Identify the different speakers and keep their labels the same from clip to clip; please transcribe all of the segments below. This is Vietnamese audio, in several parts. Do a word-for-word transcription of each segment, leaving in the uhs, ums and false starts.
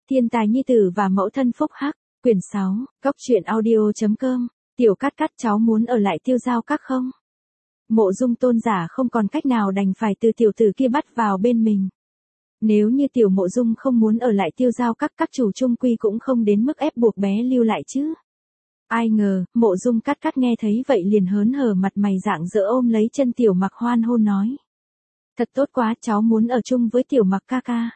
Speaker 1: Thiên tài nhi tử và mẫu thân phúc hắc, quyển sáu, góc truyện audio chấm com, tiểu cát cát cháu muốn ở lại Tiêu Giao Các không? Mộ Dung tôn giả không còn cách nào đành phải từ tiểu tử kia bắt vào bên mình. Nếu như tiểu Mộ Dung không muốn ở lại Tiêu Giao Các, các chủ chung quy cũng không đến mức ép buộc bé lưu lại chứ. Ai ngờ, Mộ Dung Cát Cát nghe thấy vậy liền hớn hở mặt mày rạng rỡ ôm lấy chân Tiểu Mặc hoan hôn nói. Thật tốt quá, cháu muốn ở chung với Tiểu Mặc ca ca.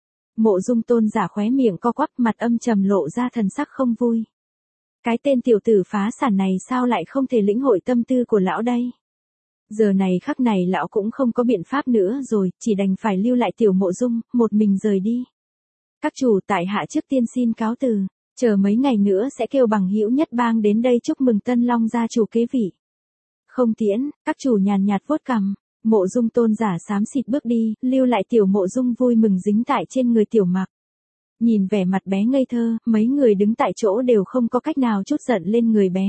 Speaker 1: Mộ Dung tôn giả khóe miệng co quắp, mặt âm trầm lộ ra thần sắc không vui. Cái tên tiểu tử phá sản này sao lại không thể lĩnh hội tâm tư của lão đây? Giờ này khắc này lão cũng không có biện pháp nữa rồi, chỉ đành phải lưu lại Tiểu Mộ Dung, một mình rời đi. Các chủ, tại hạ trước tiên xin cáo từ, chờ mấy ngày nữa sẽ kêu bằng hữu nhất bang đến đây chúc mừng Tân Long gia chủ kế vị. Không tiễn, các chủ nhàn nhạt vuốt cằm. Mộ Dung tôn giả xám xịt bước đi, lưu lại Tiểu Mộ Dung vui mừng dính tại trên người Tiểu Mặc. Nhìn vẻ mặt bé ngây thơ, mấy người đứng tại chỗ đều không có cách nào trút giận lên người bé.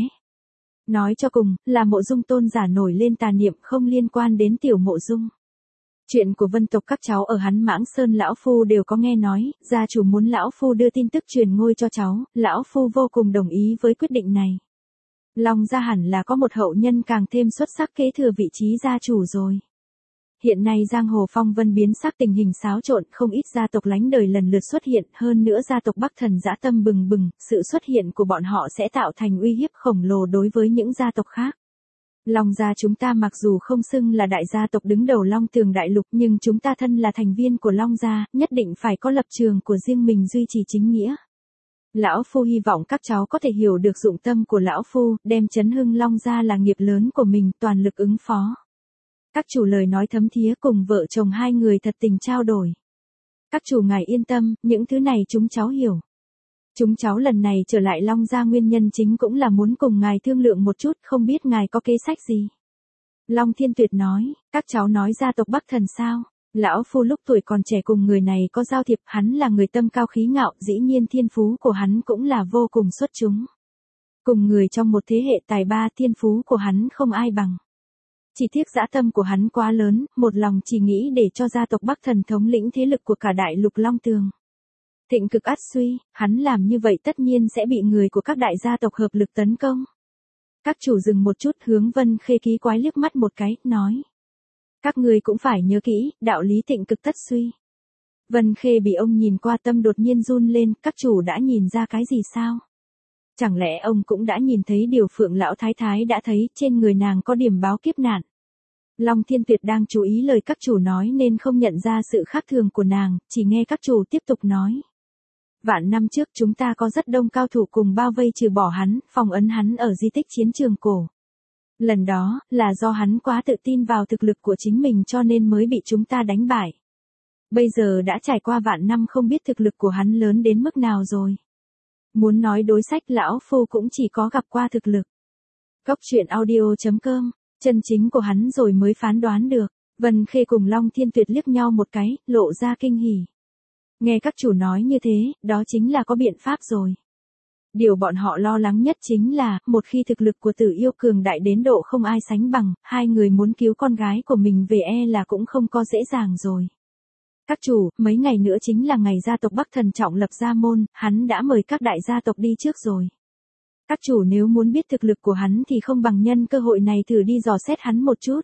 Speaker 1: Nói cho cùng, là Mộ Dung tôn giả nổi lên tà niệm không liên quan đến Tiểu Mộ Dung. Chuyện của vân tộc các cháu ở Hắn Mãng Sơn lão phu đều có nghe nói, gia chủ muốn lão phu đưa tin tức truyền ngôi cho cháu, lão phu vô cùng đồng ý với quyết định này. Long gia hẳn là có một hậu nhân càng thêm xuất sắc kế thừa vị trí gia chủ rồi. Hiện nay giang hồ phong vân biến sắc, tình hình xáo trộn, không ít gia tộc lánh đời lần lượt xuất hiện, hơn nữa gia tộc Bắc Thần dã tâm bừng bừng, sự xuất hiện của bọn họ sẽ tạo thành uy hiếp khổng lồ đối với những gia tộc khác. Long gia chúng ta mặc dù không xưng là đại gia tộc đứng đầu Long Tường đại lục, nhưng chúng ta thân là thành viên của Long gia, nhất định phải có lập trường của riêng mình duy trì chính nghĩa. Lão phu hy vọng các cháu có thể hiểu được dụng tâm của lão phu, đem chấn hưng Long gia là nghiệp lớn của mình, toàn lực ứng phó. Các chủ lời nói thấm thía, cùng vợ chồng hai người thật tình trao đổi. Các chủ ngài yên tâm, những thứ này chúng cháu hiểu. Chúng cháu lần này trở lại Long gia nguyên nhân chính cũng là muốn cùng ngài thương lượng một chút, không biết ngài có kế sách gì. Long Thiên Tuyệt nói, các cháu nói gia tộc Bắc Thần sao? Lão phu lúc tuổi còn trẻ cùng người này có giao thiệp, hắn là người tâm cao khí ngạo, dĩ nhiên thiên phú của hắn cũng là vô cùng xuất chúng. Cùng người trong một thế hệ tài ba, thiên phú của hắn không ai bằng. Chỉ tiếc dã tâm của hắn quá lớn, một lòng chỉ nghĩ để cho gia tộc Bắc Thần thống lĩnh thế lực của cả đại lục Long Tường. Thịnh cực ắt suy, hắn làm như vậy tất nhiên sẽ bị người của các đại gia tộc hợp lực tấn công. Các chủ dừng một chút, hướng Vân Khê ký quái liếc mắt một cái, nói. Các ngươi cũng phải nhớ kỹ, đạo lý thịnh cực tất suy. Vân Khê bị ông nhìn qua tâm đột nhiên run lên, các chủ đã nhìn ra cái gì sao? Chẳng lẽ ông cũng đã nhìn thấy điều Phượng lão thái thái đã thấy, trên người nàng có điểm báo kiếp nạn. Long Thiên Tuyệt đang chú ý lời các chủ nói nên không nhận ra sự khác thường của nàng, chỉ nghe các chủ tiếp tục nói. Vạn năm trước chúng ta có rất đông cao thủ cùng bao vây trừ bỏ hắn, phong ấn hắn ở di tích chiến trường cổ. Lần đó, là do hắn quá tự tin vào thực lực của chính mình cho nên mới bị chúng ta đánh bại. Bây giờ đã trải qua vạn năm, không biết thực lực của hắn lớn đến mức nào rồi. Muốn nói đối sách, lão phu cũng chỉ có gặp qua thực lực. Góc truyện audio chấm com, chân chính của hắn rồi mới phán đoán được. Vân Khê cùng Long Thiên Tuyệt liếc nhau một cái, lộ ra kinh hỉ. Nghe các chủ nói như thế, đó chính là có biện pháp rồi. Điều bọn họ lo lắng nhất chính là, một khi thực lực của Tử Yêu cường đại đến độ không ai sánh bằng, hai người muốn cứu con gái của mình về e là cũng không có dễ dàng rồi. Các chủ, mấy ngày nữa chính là ngày gia tộc Bắc Thần trọng lập gia môn, hắn đã mời các đại gia tộc đi trước rồi. Các chủ nếu muốn biết thực lực của hắn thì không bằng nhân cơ hội này thử đi dò xét hắn một chút.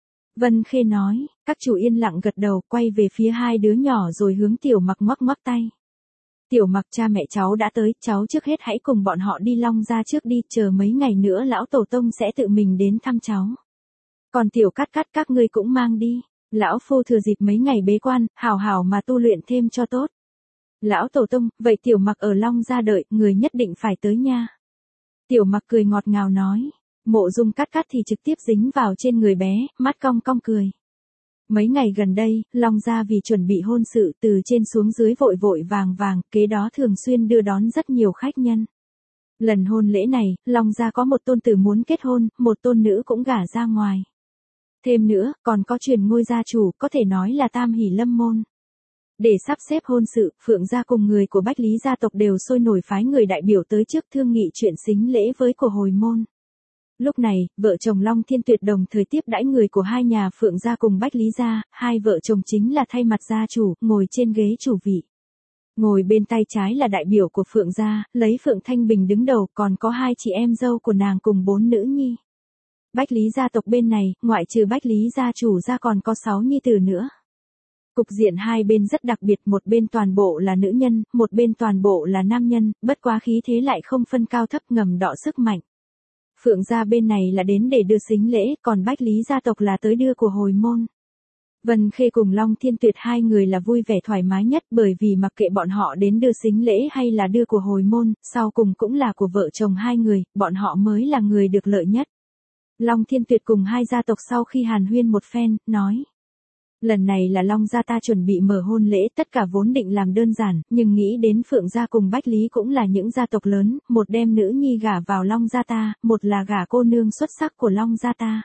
Speaker 1: Vân Khê nói, các chủ yên lặng gật đầu, quay về phía hai đứa nhỏ rồi hướng Tiểu Mặc ngoắc ngoắc tay. Tiểu Mặc, cha mẹ cháu đã tới, cháu trước hết hãy cùng bọn họ đi Long gia trước đi, chờ mấy ngày nữa lão tổ tông sẽ tự mình đến thăm cháu. Còn Tiểu Cát Cát các ngươi cũng mang đi, lão phu thừa dịp mấy ngày bế quan, hào hào mà tu luyện thêm cho tốt. Lão tổ tông, vậy Tiểu Mặc ở Long gia đợi, người nhất định phải tới nha. Tiểu Mặc cười ngọt ngào nói. Mộ Dung Cát Cát thì trực tiếp dính vào trên người bé, mắt cong cong cười. Mấy ngày gần đây, Long gia vì chuẩn bị hôn sự từ trên xuống dưới vội vội vàng vàng, kế đó thường xuyên đưa đón rất nhiều khách nhân. Lần hôn lễ này, Long gia có một tôn tử muốn kết hôn, một tôn nữ cũng gả ra ngoài. Thêm nữa, còn có truyền ngôi gia chủ, có thể nói là tam hỷ lâm môn. Để sắp xếp hôn sự, Phượng gia cùng người của Bách Lý gia tộc đều sôi nổi phái người đại biểu tới trước thương nghị chuyện sính lễ với của hồi môn. Lúc này, vợ chồng Long Thiên Tuyệt đồng thời tiếp đãi người của hai nhà Phượng gia cùng Bách Lý gia, hai vợ chồng chính là thay mặt gia chủ, ngồi trên ghế chủ vị. Ngồi bên tay trái là đại biểu của Phượng gia, lấy Phượng Thanh Bình đứng đầu, còn có hai chị em dâu của nàng cùng bốn nữ nhi. Bách Lý gia tộc bên này, ngoại trừ Bách Lý gia chủ ra còn có sáu nhi tử nữa. Cục diện hai bên rất đặc biệt, một bên toàn bộ là nữ nhân, một bên toàn bộ là nam nhân, bất quá khí thế lại không phân cao thấp, ngầm đọ sức mạnh. Phượng gia bên này là đến để đưa sính lễ, còn Bách Lý gia tộc là tới đưa của hồi môn. Vân Khê cùng Long Thiên Tuyệt hai người là vui vẻ thoải mái nhất, bởi vì mặc kệ bọn họ đến đưa sính lễ hay là đưa của hồi môn, sau cùng cũng là của vợ chồng hai người, bọn họ mới là người được lợi nhất. Long Thiên Tuyệt cùng hai gia tộc sau khi hàn huyên một phen, nói. Lần này là Long gia ta chuẩn bị mở hôn lễ, tất cả vốn định làm đơn giản, nhưng nghĩ đến Phượng gia cùng Bách Lý cũng là những gia tộc lớn, một đem nữ nhi gả vào Long gia ta, một là gả cô nương xuất sắc của Long gia ta.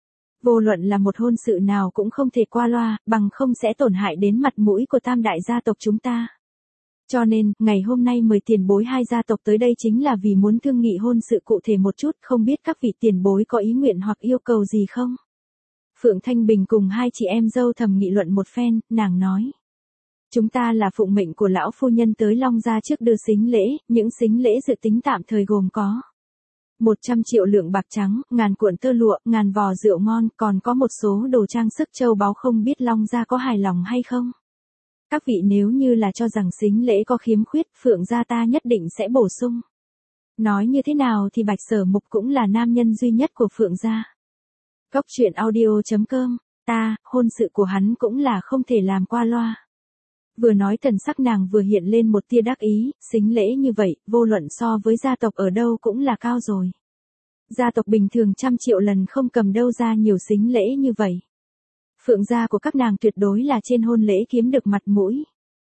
Speaker 1: Vô luận là một hôn sự nào cũng không thể qua loa, bằng không sẽ tổn hại đến mặt mũi của tam đại gia tộc chúng ta. Cho nên, ngày hôm nay mời tiền bối hai gia tộc tới đây chính là vì muốn thương nghị hôn sự cụ thể một chút, không biết các vị tiền bối có ý nguyện hoặc yêu cầu gì không? Phượng Thanh Bình cùng hai chị em dâu thầm nghị luận một phen, nàng nói. Chúng ta là phụng mệnh của lão phu nhân tới Long gia trước đưa sính lễ, những sính lễ dự tính tạm thời gồm có một trăm triệu lượng bạc trắng, ngàn cuộn tơ lụa, ngàn vò rượu ngon, còn có một số đồ trang sức châu báu, không biết Long gia có hài lòng hay không? Các vị nếu như là cho rằng sính lễ có khiếm khuyết, Phượng gia ta nhất định sẽ bổ sung. Nói như thế nào thì Bạch Sở Mục cũng là nam nhân duy nhất của Phượng gia. Cốc truyện audio chấm com, ta, hôn sự của hắn cũng là không thể làm qua loa. Vừa nói thần sắc nàng vừa hiện lên một tia đắc ý, sính lễ như vậy, vô luận so với gia tộc ở đâu cũng là cao rồi. Gia tộc bình thường trăm triệu lần không cầm đâu ra nhiều sính lễ như vậy. Phượng gia của các nàng tuyệt đối là trên hôn lễ kiếm được mặt mũi.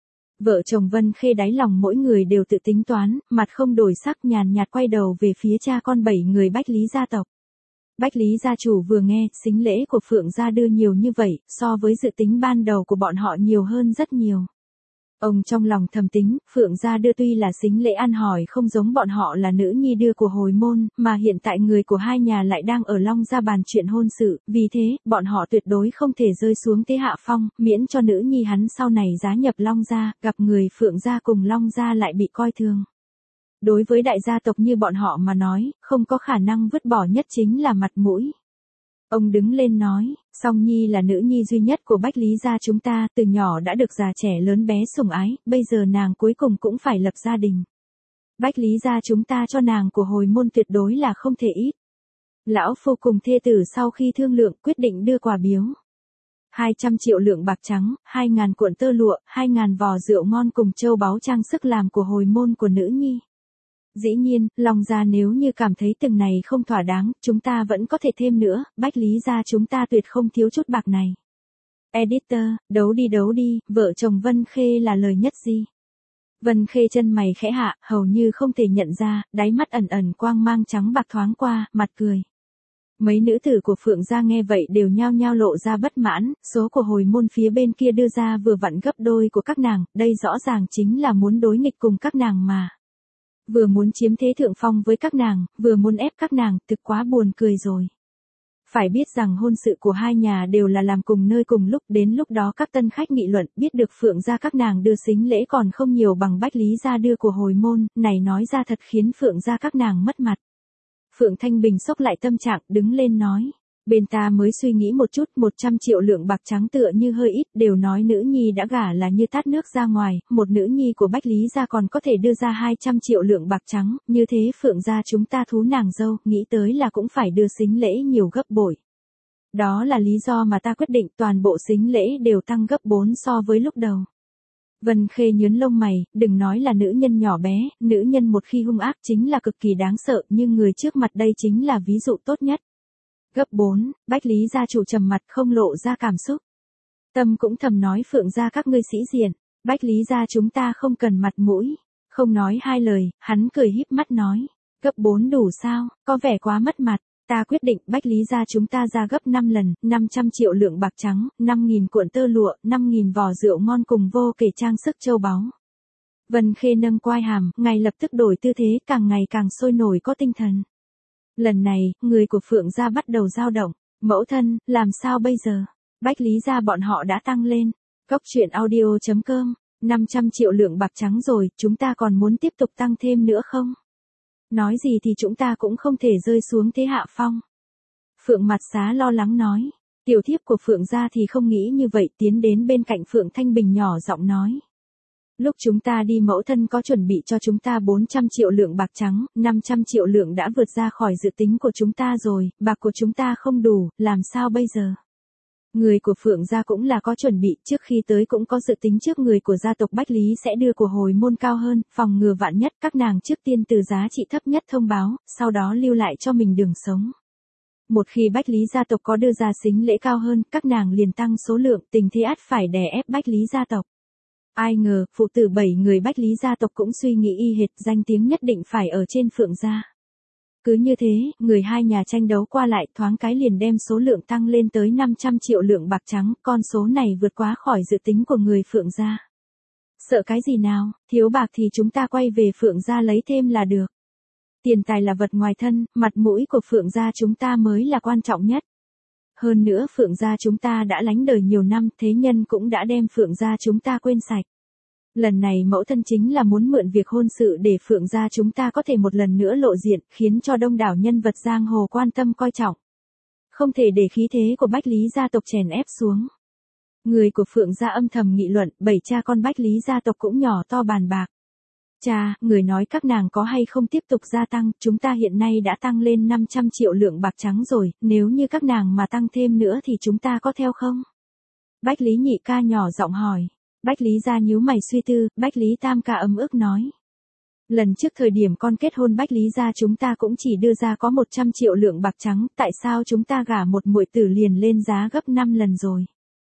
Speaker 1: Vợ chồng Vân Khê đáy lòng mỗi người đều tự tính toán, mặt không đổi sắc, nhàn nhạt quay đầu về phía cha con bảy người Bách Lý gia tộc. Bách Lý gia chủ vừa nghe, sính lễ của Phượng gia đưa nhiều như vậy, so với dự tính ban đầu của bọn họ nhiều hơn rất nhiều. Ông trong lòng thầm tính, Phượng gia đưa tuy là sính lễ ăn hỏi không giống bọn họ là nữ nhi đưa của hồi môn, mà hiện tại người của hai nhà lại đang ở Long gia bàn chuyện hôn sự, vì thế, bọn họ tuyệt đối không thể rơi xuống thế hạ phong, miễn cho nữ nhi hắn sau này giá nhập Long gia, gặp người Phượng gia cùng Long gia lại bị coi thường. Đối với đại gia tộc như bọn họ mà nói, không có khả năng vứt bỏ nhất chính là mặt mũi. Ông đứng lên nói, Song Nhi là nữ nhi duy nhất của Bách Lý gia chúng ta, từ nhỏ đã được già trẻ lớn bé sủng ái, bây giờ nàng cuối cùng cũng phải lập gia đình. Bách Lý gia chúng ta cho nàng của hồi môn tuyệt đối là không thể ít. Lão phu cùng thê tử sau khi thương lượng quyết định đưa quà biếu. hai trăm triệu lượng bạc trắng, hai ngàn cuộn tơ lụa, hai ngàn vò rượu ngon cùng châu báu trang sức làm của hồi môn của nữ nhi. Dĩ nhiên, Long gia nếu như cảm thấy từng này không thỏa đáng, chúng ta vẫn có thể thêm nữa, Bách Lý gia chúng ta tuyệt không thiếu chút bạc này. Editor, đấu đi đấu đi, vợ chồng Vân Khê là lời nhất gì? Vân Khê chân mày khẽ hạ, hầu như không thể nhận ra, đáy mắt ẩn ẩn quang mang trắng bạc thoáng qua, mặt cười. Mấy nữ tử của Phượng gia nghe vậy đều nhao nhao lộ ra bất mãn, số của hồi môn phía bên kia đưa ra vừa vặn gấp đôi của các nàng, đây rõ ràng chính là muốn đối nghịch cùng các nàng mà. Vừa muốn chiếm thế thượng phong với các nàng, vừa muốn ép các nàng, thực quá buồn cười rồi. Phải biết rằng hôn sự của hai nhà đều là làm cùng nơi cùng lúc, đến lúc đó các tân khách nghị luận, biết được Phượng gia các nàng đưa sính lễ còn không nhiều bằng Bách Lý gia đưa của hồi môn, này nói ra thật khiến Phượng gia các nàng mất mặt. Phượng Thanh Bình xốc lại tâm trạng, đứng lên nói. Bên ta mới suy nghĩ một chút, một trăm triệu lượng bạc trắng tựa như hơi ít, đều nói nữ nhi đã gả là như tát nước ra ngoài, một nữ nhi của Bách Lý gia còn có thể đưa ra hai trăm triệu lượng bạc trắng, như thế Phượng gia chúng ta thú nàng dâu, nghĩ tới là cũng phải đưa sính lễ nhiều gấp bội. Đó là lý do mà ta quyết định toàn bộ sính lễ đều tăng gấp bốn so với lúc đầu. Vân Khê nhớn lông mày, đừng nói là nữ nhân nhỏ bé, nữ nhân một khi hung ác chính là cực kỳ đáng sợ, nhưng người trước mặt đây chính là ví dụ tốt nhất. Gấp bốn, Bách Lý gia chủ trầm mặt không lộ ra cảm xúc. Tâm cũng thầm nói Phượng gia các ngươi sĩ diện, Bách Lý gia chúng ta không cần mặt mũi. Không nói hai lời, hắn cười híp mắt nói. Gấp bốn đủ sao, có vẻ quá mất mặt. Ta quyết định Bách Lý gia chúng ta ra gấp năm lần, năm trăm triệu lượng bạc trắng, năm nghìn cuộn tơ lụa, năm nghìn vò rượu ngon cùng vô kể trang sức châu báu. Vân Khê nâng quai hàm, ngay lập tức đổi tư thế, càng ngày càng sôi nổi có tinh thần. Lần này, người của Phượng gia bắt đầu dao động. Mẫu thân, làm sao bây giờ? Bách Lý gia bọn họ đã tăng lên. Cốc truyện audio chấm com năm trăm triệu lượng bạc trắng rồi, chúng ta còn muốn tiếp tục tăng thêm nữa không? Nói gì thì chúng ta cũng không thể rơi xuống thế hạ phong. Phượng Mặt Xá lo lắng nói. Tiểu thiếp của Phượng gia thì không nghĩ như vậy, tiến đến bên cạnh Phượng Thanh Bình nhỏ giọng nói. Lúc chúng ta đi mẫu thân có chuẩn bị cho chúng ta bốn trăm triệu lượng bạc trắng, năm trăm triệu lượng đã vượt ra khỏi dự tính của chúng ta rồi, bạc của chúng ta không đủ, làm sao bây giờ? Người của Phượng gia cũng là có chuẩn bị, trước khi tới cũng có dự tính trước người của gia tộc Bách Lý sẽ đưa của hồi môn cao hơn, phòng ngừa vạn nhất, các nàng trước tiên từ giá trị thấp nhất thông báo, sau đó lưu lại cho mình đường sống. Một khi Bách Lý gia tộc có đưa ra sính lễ cao hơn, các nàng liền tăng số lượng, tình thế ắt phải đè ép Bách Lý gia tộc. Ai ngờ, phụ tử bảy người Bách Lý gia tộc cũng suy nghĩ y hệt, danh tiếng nhất định phải ở trên Phượng gia. Cứ như thế, người hai nhà tranh đấu qua lại, thoáng cái liền đem số lượng tăng lên tới năm trăm triệu lượng bạc trắng, con số này vượt quá khỏi dự tính của người Phượng gia. Sợ cái gì nào, thiếu bạc thì chúng ta quay về Phượng gia lấy thêm là được. Tiền tài là vật ngoài thân, mặt mũi của Phượng gia chúng ta mới là quan trọng nhất. Hơn nữa Phượng gia chúng ta đã lánh đời nhiều năm, thế nhân cũng đã đem Phượng gia chúng ta quên sạch. Lần này mẫu thân chính là muốn mượn việc hôn sự để Phượng gia chúng ta có thể một lần nữa lộ diện, khiến cho đông đảo nhân vật giang hồ quan tâm coi trọng. Không thể để khí thế của Bách Lý gia tộc chèn ép xuống. Người của Phượng gia âm thầm nghị luận, bảy cha con Bách Lý gia tộc cũng nhỏ to bàn bạc. Cha, người nói các nàng có hay không tiếp tục gia tăng, chúng ta hiện nay đã tăng lên năm trăm triệu lượng bạc trắng rồi, nếu như các nàng mà tăng thêm nữa thì chúng ta có theo không? Bách Lý nhị ca nhỏ giọng hỏi. Bách Lý gia nhíu mày suy tư, Bách Lý tam ca ấm ức nói. Lần trước thời điểm con kết hôn Bách Lý gia chúng ta cũng chỉ đưa ra có một trăm triệu lượng bạc trắng, tại sao chúng ta gả một muội tử liền lên giá gấp năm lần rồi?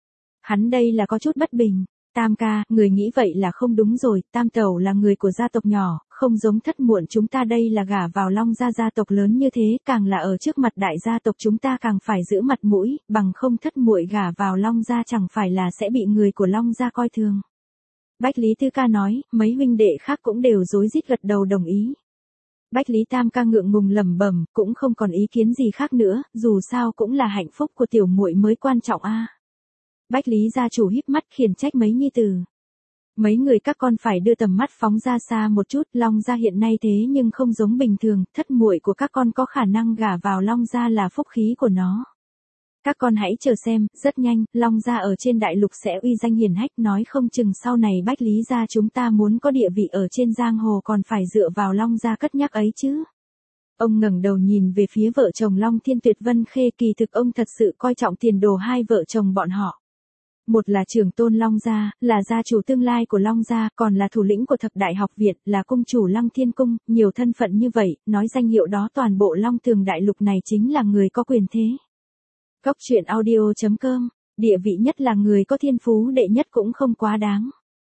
Speaker 1: Hắn đây là có chút bất bình. Tam ca, người nghĩ vậy là không đúng rồi, Tam tẩu là người của gia tộc nhỏ, không giống Thất muội chúng ta đây là gả vào Long gia gia tộc lớn như thế, càng là ở trước mặt đại gia tộc chúng ta càng phải giữ mặt mũi, bằng không Thất muội gả vào Long gia chẳng phải là sẽ bị người của Long gia coi thường. Bách Lý Tư ca nói, mấy huynh đệ khác cũng đều rối rít gật đầu đồng ý. Bách Lý Tam ca ngượng ngùng lẩm bẩm, cũng không còn ý kiến gì khác nữa, dù sao cũng là hạnh phúc của tiểu muội mới quan trọng a. Bách Lý gia chủ híp mắt khiển trách mấy nhi tử. Mấy người các con phải đưa tầm mắt phóng ra xa một chút, Long gia hiện nay thế nhưng không giống bình thường, thất muội của các con có khả năng gả vào Long gia là phúc khí của nó. Các con hãy chờ xem, rất nhanh, Long gia ở trên đại lục sẽ uy danh hiển hách, nói không chừng sau này Bách Lý gia chúng ta muốn có địa vị ở trên giang hồ còn phải dựa vào Long gia cất nhắc ấy chứ. Ông ngẩng đầu nhìn về phía vợ chồng Long Thiên Tuyệt Vân Khê, kỳ thực ông thật sự coi trọng tiền đồ hai vợ chồng bọn họ. Một là trưởng tôn Long gia, là gia chủ tương lai của Long gia, còn là thủ lĩnh của thập đại học viện, là cung chủ Lăng Thiên Cung, nhiều thân phận như vậy, nói danh hiệu đó toàn bộ Long Tường đại lục này chính là người có quyền thế. Góc truyện audio chấm com, địa vị nhất là người có thiên phú đệ nhất cũng không quá đáng.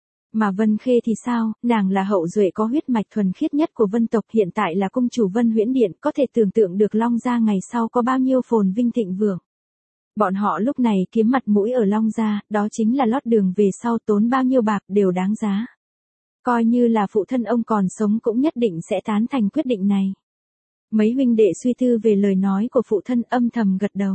Speaker 1: Mà Vân Khê thì sao, nàng là hậu duệ có huyết mạch thuần khiết nhất của Vân tộc, hiện tại là cung chủ Vân Huyễn Điện, có thể tưởng tượng được Long gia ngày sau có bao nhiêu phồn vinh thịnh vượng. Bọn họ lúc này kiếm mặt mũi ở Long gia, đó chính là lót đường về sau, tốn bao nhiêu bạc đều đáng giá. Coi như là phụ thân ông còn sống cũng nhất định sẽ tán thành quyết định này. Mấy huynh đệ suy tư về lời nói của phụ thân, âm thầm gật đầu.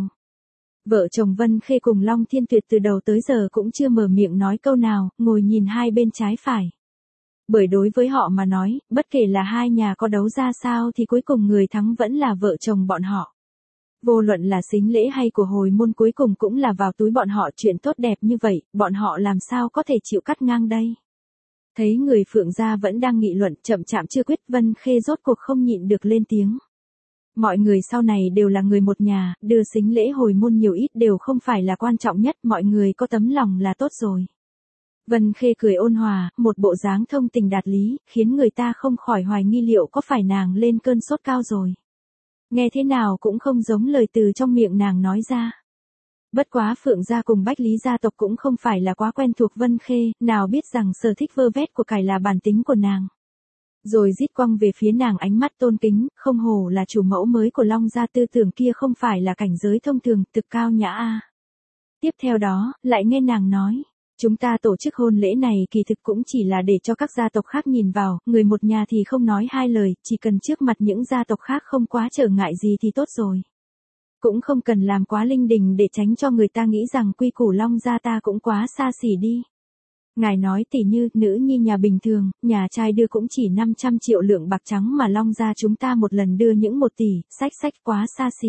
Speaker 1: Vợ chồng Vân Khê cùng Long Thiên Tuyệt từ đầu tới giờ cũng chưa mở miệng nói câu nào, ngồi nhìn hai bên trái phải. Bởi đối với họ mà nói, bất kể là hai nhà có đấu ra sao thì cuối cùng người thắng vẫn là vợ chồng bọn họ. Vô luận là sính lễ hay của hồi môn cuối cùng cũng là vào túi bọn họ, chuyện tốt đẹp như vậy, bọn họ làm sao có thể chịu cắt ngang đây. Thấy người Phượng gia vẫn đang nghị luận, chậm chạp chưa quyết, Vân Khê rốt cuộc không nhịn được lên tiếng. Mọi người sau này đều là người một nhà, đưa sính lễ hồi môn nhiều ít đều không phải là quan trọng nhất, mọi người có tấm lòng là tốt rồi. Vân Khê cười ôn hòa, một bộ dáng thông tình đạt lý, khiến người ta không khỏi hoài nghi liệu có phải nàng lên cơn sốt cao rồi. Nghe thế nào cũng không giống lời từ trong miệng nàng nói ra. Bất quá Phượng gia cùng Bách Lý gia tộc cũng không phải là quá quen thuộc Vân Khê, nào biết rằng sở thích vơ vét của cải là bản tính của nàng. Rồi rít quăng về phía nàng ánh mắt tôn kính, không hổ là chủ mẫu mới của Long gia, tư tưởng kia không phải là cảnh giới thông thường, thực cao nhã a. Tiếp theo đó, lại nghe nàng nói, chúng ta tổ chức hôn lễ này kỳ thực cũng chỉ là để cho các gia tộc khác nhìn vào, người một nhà thì không nói hai lời, chỉ cần trước mặt những gia tộc khác không quá trở ngại gì thì tốt rồi. Cũng không cần làm quá linh đình để tránh cho người ta nghĩ rằng quy củ Long gia ta cũng quá xa xỉ đi. Ngài nói tỉ như, nữ nhi nhà bình thường, nhà trai đưa cũng chỉ năm trăm triệu lượng bạc trắng mà Long gia chúng ta một lần đưa những một tỷ, sách sách quá xa xỉ.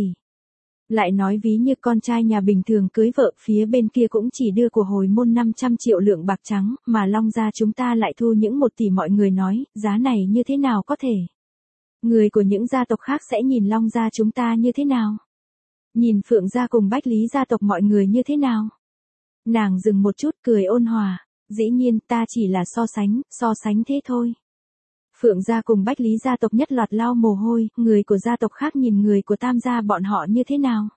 Speaker 1: Lại nói ví như con trai nhà bình thường cưới vợ, phía bên kia cũng chỉ đưa của hồi môn năm trăm triệu lượng bạc trắng, mà Long gia chúng ta lại thu những một tỷ, mọi người nói, giá này như thế nào có thể? Người của những gia tộc khác sẽ nhìn Long gia chúng ta như thế nào? Nhìn Phượng gia cùng Bách Lý gia tộc mọi người như thế nào? Nàng dừng một chút cười ôn hòa. Dĩ nhiên ta chỉ là so sánh, so sánh thế thôi. Phượng gia cùng Bách Lý gia tộc nhất loạt lau mồ hôi, người của gia tộc khác nhìn người của Tam gia bọn họ như thế nào?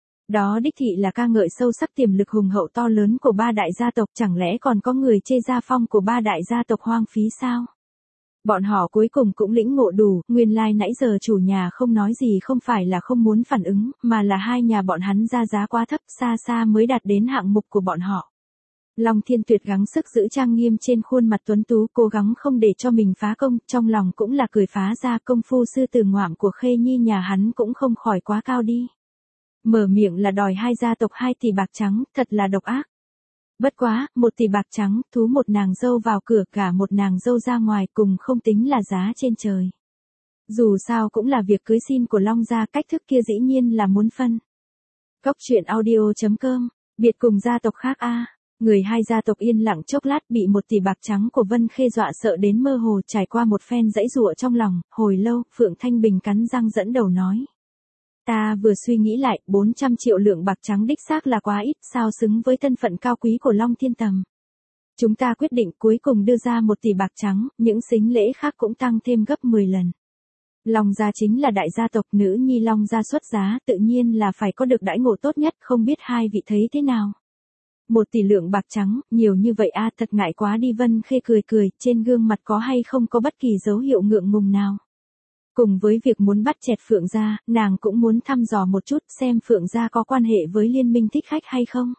Speaker 1: Đó đích thị là ca ngợi sâu sắc tiềm lực hùng hậu to lớn của ba đại gia tộc, chẳng lẽ còn có người chê gia phong của ba đại gia tộc hoang phí sao? Bọn họ cuối cùng cũng lĩnh ngộ đủ, nguyên lai nãy giờ chủ nhà không nói gì không phải là không muốn phản ứng, mà là hai nhà bọn hắn ra giá quá thấp, xa xa mới đạt đến hạng mục của bọn họ. Long Thiên Tuyệt gắng sức giữ trang nghiêm trên khuôn mặt tuấn tú, cố gắng không để cho mình phá công, trong lòng cũng là cười phá ra, công phu sư tử ngoạm của Khê Nhi nhà hắn cũng không khỏi quá cao đi. Mở miệng là đòi hai gia tộc hai tỷ bạc trắng, thật là độc ác. Bất quá, một tỷ bạc trắng, thú một nàng dâu vào cửa, cả một nàng dâu ra ngoài, cùng không tính là giá trên trời. Dù sao cũng là việc cưới xin của Long gia, cách thức kia dĩ nhiên là muốn phân. Cốc truyện audio chấm com, biệt cùng gia tộc khác a. Người hai gia tộc yên lặng chốc lát, bị một tỷ bạc trắng của Vân Khê dọa sợ đến mơ hồ, trải qua một phen dãy dụa trong lòng, hồi lâu, Phượng Thanh Bình cắn răng dẫn đầu nói. Ta vừa suy nghĩ lại, bốn trăm triệu lượng bạc trắng đích xác là quá ít, sao xứng với thân phận cao quý của Long Thiên Tầm. Chúng ta quyết định cuối cùng đưa ra một tỷ bạc trắng, những sính lễ khác cũng tăng thêm gấp mười lần. Long gia chính là đại gia tộc, nữ nhi Long gia xuất giá, tự nhiên là phải có được đãi ngộ tốt nhất, không biết hai vị thấy thế nào. Một tỷ lượng bạc trắng, nhiều như vậy a, thật ngại quá đi. Vân Khê cười cười, trên gương mặt có hay không có bất kỳ dấu hiệu ngượng ngùng nào. Cùng với việc muốn bắt chẹt Phượng gia, nàng cũng muốn thăm dò một chút xem Phượng gia có quan hệ với liên minh thích khách hay không.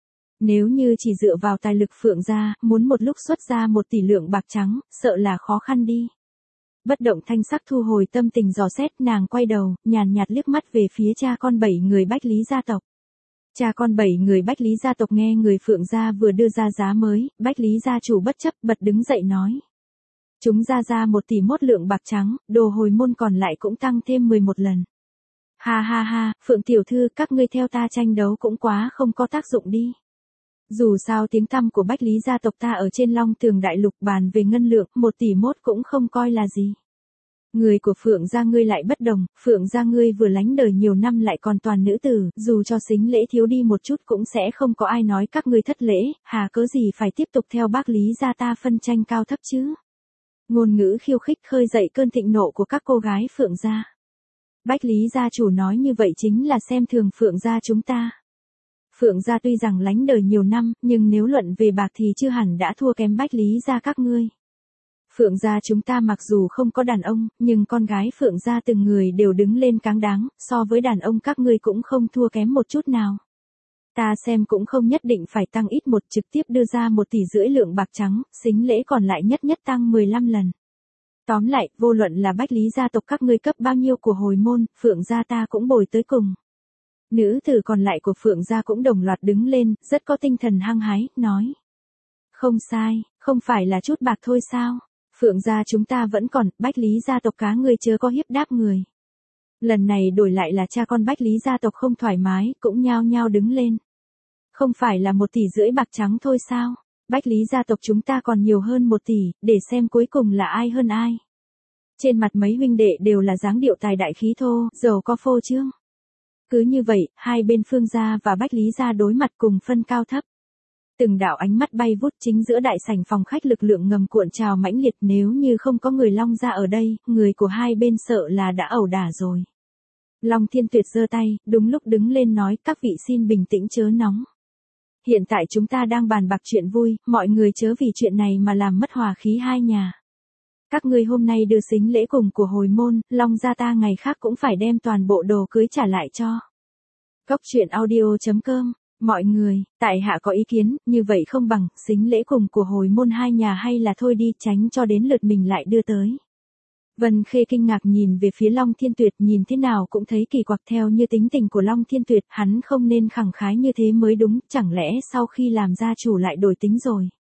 Speaker 1: Nếu như chỉ dựa vào tài lực Phượng gia, muốn một lúc xuất ra một tỷ lượng bạc trắng, sợ là khó khăn đi. Bất động thanh sắc thu hồi tâm tình dò xét, nàng quay đầu, nhàn nhạt liếc mắt về phía cha con bảy người Bách Lý gia tộc. Cha con bảy người Bách Lý gia tộc nghe người Phượng gia vừa đưa ra giá mới, Bách Lý gia chủ bất chấp bật đứng dậy nói. Chúng ra ra một tỷ mốt lượng bạc trắng, đồ hồi môn còn lại cũng tăng thêm mười một lần. Ha ha ha, Phượng tiểu thư, các ngươi theo ta tranh đấu cũng quá không có tác dụng đi. Dù sao tiếng tăm của Bách Lý gia tộc ta ở trên Long Tường Đại Lục, bàn về ngân lượng, một tỷ mốt cũng không coi là gì. Người của Phượng gia ngươi lại bất đồng, Phượng gia ngươi vừa lánh đời nhiều năm lại còn toàn nữ tử, dù cho sính lễ thiếu đi một chút cũng sẽ không có ai nói các ngươi thất lễ, hà cớ gì phải tiếp tục theo bác Lý gia ta phân tranh cao thấp chứ. Ngôn ngữ khiêu khích khơi dậy cơn thịnh nộ của các cô gái Phượng gia. Bách Lý gia chủ nói như vậy chính là xem thường Phượng gia chúng ta. Phượng gia tuy rằng lánh đời nhiều năm, nhưng nếu luận về bạc thì chưa hẳn đã thua kém Bách Lý gia các ngươi. Phượng gia chúng ta mặc dù không có đàn ông, nhưng con gái Phượng gia từng người đều đứng lên cáng đáng, so với đàn ông các ngươi cũng không thua kém một chút nào. Ta xem cũng không nhất định phải tăng ít một, trực tiếp đưa ra một tỷ rưỡi lượng bạc trắng, sính lễ còn lại nhất nhất tăng mười lăm lần. Tóm lại, vô luận là Bách Lý gia tộc các ngươi cấp bao nhiêu của hồi môn, Phượng gia ta cũng bồi tới cùng. Nữ tử còn lại của Phượng gia cũng đồng loạt đứng lên, rất có tinh thần hăng hái, nói. Không sai, không phải là chút bạc thôi sao? Phượng gia chúng ta vẫn còn, Bách Lý gia tộc cá ngươi chớ có hiếp đáp người. Lần này đổi lại là cha con Bách Lý gia tộc không thoải mái, cũng nhao nhao đứng lên. Không phải là một tỷ rưỡi bạc trắng thôi sao? Bách Lý gia tộc chúng ta còn nhiều hơn một tỷ, để xem cuối cùng là ai hơn ai. Trên mặt mấy huynh đệ đều là dáng điệu tài đại khí thô, giàu có phô trương. Cứ như vậy, hai bên Phương gia và Bách Lý gia đối mặt cùng phân cao thấp. Từng đạo ánh mắt bay vút, chính giữa đại sảnh phòng khách lực lượng ngầm cuộn trào mãnh liệt, nếu như không có người Long gia ở đây, người của hai bên sợ là đã ẩu đả rồi. Long Thiên Tuyệt giơ tay, đúng lúc đứng lên nói, các vị xin bình tĩnh chớ nóng. Hiện tại chúng ta đang bàn bạc chuyện vui, mọi người chớ vì chuyện này mà làm mất hòa khí hai nhà. Các ngươi hôm nay đưa sính lễ cùng của hồi môn, Long gia ta ngày khác cũng phải đem toàn bộ đồ cưới trả lại cho. Cốc truyện audio chấm com. Mọi người, tại hạ có ý kiến, như vậy không bằng, sính lễ cùng của hồi môn hai nhà hay là thôi đi, tránh cho đến lượt mình lại đưa tới. Vân Khê kinh ngạc nhìn về phía Long Thiên Tuyệt, nhìn thế nào cũng thấy kỳ quặc, theo như tính tình của Long Thiên Tuyệt, hắn không nên khẳng khái như thế mới đúng, chẳng lẽ sau khi làm gia chủ lại đổi tính rồi.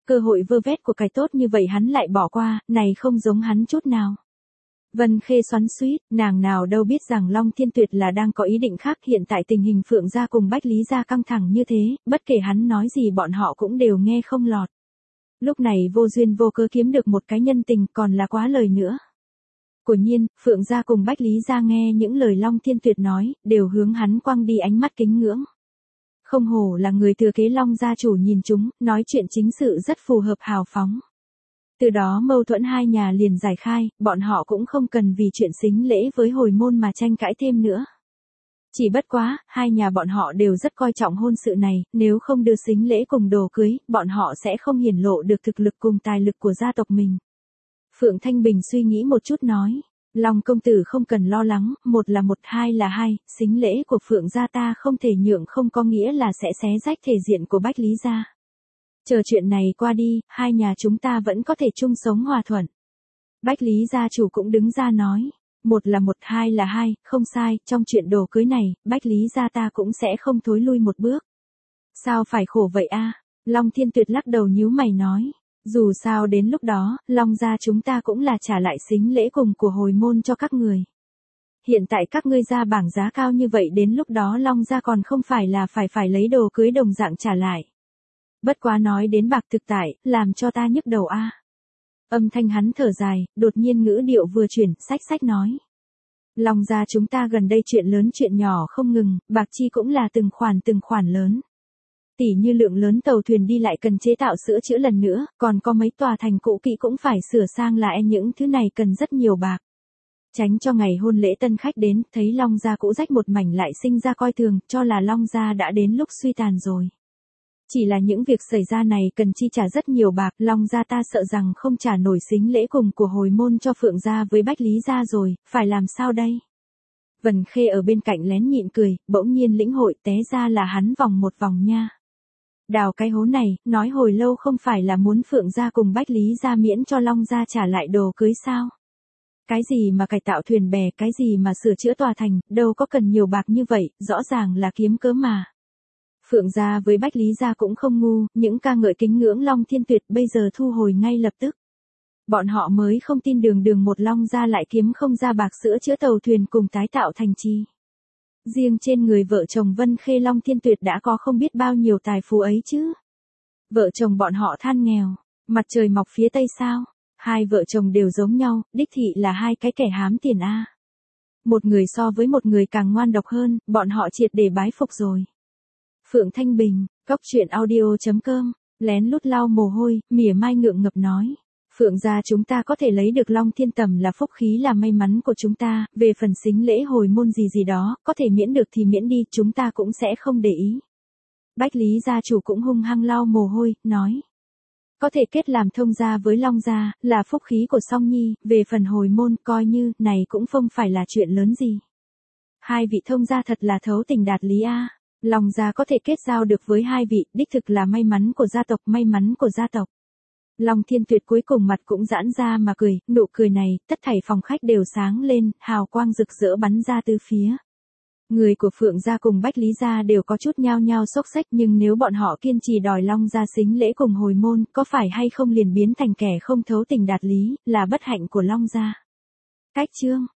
Speaker 1: Cơ hội vơ vét của cải tốt như vậy hắn lại bỏ qua, này không giống hắn chút nào. Vân Khê xoắn xuýt, nàng nào đâu biết rằng Long Thiên Tuyệt là đang có ý định khác, hiện tại tình hình Phượng gia cùng Bách Lý gia căng thẳng như thế, bất kể hắn nói gì bọn họ cũng đều nghe không lọt. Lúc này vô duyên vô cớ kiếm được một cái nhân tình còn là quá lời nữa. Quả nhiên, Phượng gia cùng Bách Lý gia nghe những lời Long Thiên Tuyệt nói, đều hướng hắn quăng đi ánh mắt kính ngưỡng. Không hổ là người thừa kế Long gia chủ nhìn chúng, nói chuyện chính sự rất phù hợp hào phóng. Từ đó mâu thuẫn hai nhà liền giải khai, bọn họ cũng không cần vì chuyện sính lễ với hồi môn mà tranh cãi thêm nữa. Chỉ bất quá, hai nhà bọn họ đều rất coi trọng hôn sự này, nếu không đưa sính lễ cùng đồ cưới, bọn họ sẽ không hiển lộ được thực lực cùng tài lực của gia tộc mình. Phượng Thanh Bình suy nghĩ một chút nói, Long công tử không cần lo lắng, một là một, hai là hai, sính lễ của Phượng gia ta không thể nhượng không có nghĩa là sẽ xé rách thể diện của Bách Lý gia. Chờ chuyện này qua đi, hai nhà chúng ta vẫn có thể chung sống hòa thuận. Bách Lý gia chủ cũng đứng ra nói, một là một, hai là hai, không sai, trong chuyện đồ cưới này, Bách Lý gia ta cũng sẽ không thối lui một bước. Sao phải khổ vậy a? Long Thiên Tuyệt lắc đầu nhíu mày nói, dù sao đến lúc đó, Long gia chúng ta cũng là trả lại sính lễ cùng của hồi môn cho các người. Hiện tại các ngươi ra bảng giá cao như vậy, đến lúc đó Long gia còn không phải là phải phải lấy đồ cưới đồng dạng trả lại. Bất quá nói đến bạc thực tại, làm cho ta nhức đầu a. Âm thanh hắn thở dài, đột nhiên ngữ điệu vừa chuyển, sách sách nói. Long gia chúng ta gần đây chuyện lớn chuyện nhỏ không ngừng, bạc chi cũng là từng khoản từng khoản lớn. Tỷ như lượng lớn tàu thuyền đi lại cần chế tạo sửa chữa lần nữa, còn có mấy tòa thành cũ kỹ cũng phải sửa sang lại, những thứ này cần rất nhiều bạc. Tránh cho ngày hôn lễ tân khách đến, thấy Long gia cũ rách một mảnh lại sinh ra coi thường, cho là Long gia đã đến lúc suy tàn rồi. Chỉ là những việc xảy ra này cần chi trả rất nhiều bạc, Long gia ta sợ rằng không trả nổi sính lễ cùng của hồi môn cho Phượng gia với Bách Lý gia rồi, phải làm sao đây? Vân Khê ở bên cạnh lén nhịn cười, bỗng nhiên lĩnh hội, té ra là hắn vòng một vòng nha. Đào cái hố này, nói hồi lâu không phải là muốn Phượng gia cùng Bách Lý gia miễn cho Long gia trả lại đồ cưới sao? Cái gì mà cải tạo thuyền bè, cái gì mà sửa chữa tòa thành, đâu có cần nhiều bạc như vậy, rõ ràng là kiếm cớ mà. Phượng gia với Bách Lý gia cũng không ngu, những ca ngợi kính ngưỡng Long Thiên Tuyệt bây giờ thu hồi ngay lập tức. Bọn họ mới không tin đường đường một Long gia lại kiếm không ra bạc sữa chữa tàu thuyền cùng tái tạo thành trì. Riêng trên người vợ chồng Vân Khê Long Thiên Tuyệt đã có không biết bao nhiêu tài phú ấy chứ. Vợ chồng bọn họ than nghèo, mặt trời mọc phía tây sao, hai vợ chồng đều giống nhau, đích thị là hai cái kẻ hám tiền a. Một người so với một người càng ngoan độc hơn, bọn họ triệt để bái phục rồi. Phượng Thanh Bình, cốc truyện audio chấm com, lén lút lau mồ hôi, mỉa mai ngượng ngập nói. Phượng gia chúng ta có thể lấy được Long Thiên Tầm là phúc khí là may mắn của chúng ta, về phần sính lễ hồi môn gì gì đó, có thể miễn được thì miễn đi, chúng ta cũng sẽ không để ý. Bách Lý gia chủ cũng hung hăng lau mồ hôi, nói. Có thể kết làm thông gia với Long gia, là phúc khí của Song Nhi, về phần hồi môn, coi như, này cũng không phải là chuyện lớn gì. Hai vị thông gia thật là thấu tình đạt lý a. Long gia có thể kết giao được với hai vị, đích thực là may mắn của gia tộc, may mắn của gia tộc. Long Thiên Tuyệt cuối cùng mặt cũng giãn ra mà cười, nụ cười này, tất thảy phòng khách đều sáng lên, hào quang rực rỡ bắn ra từ phía. Người của Phượng gia cùng Bách Lý gia đều có chút nhao nhao xốc xách, nhưng nếu bọn họ kiên trì đòi Long gia sính lễ cùng hồi môn, có phải hay không liền biến thành kẻ không thấu tình đạt lý, là bất hạnh của Long gia. Cách chương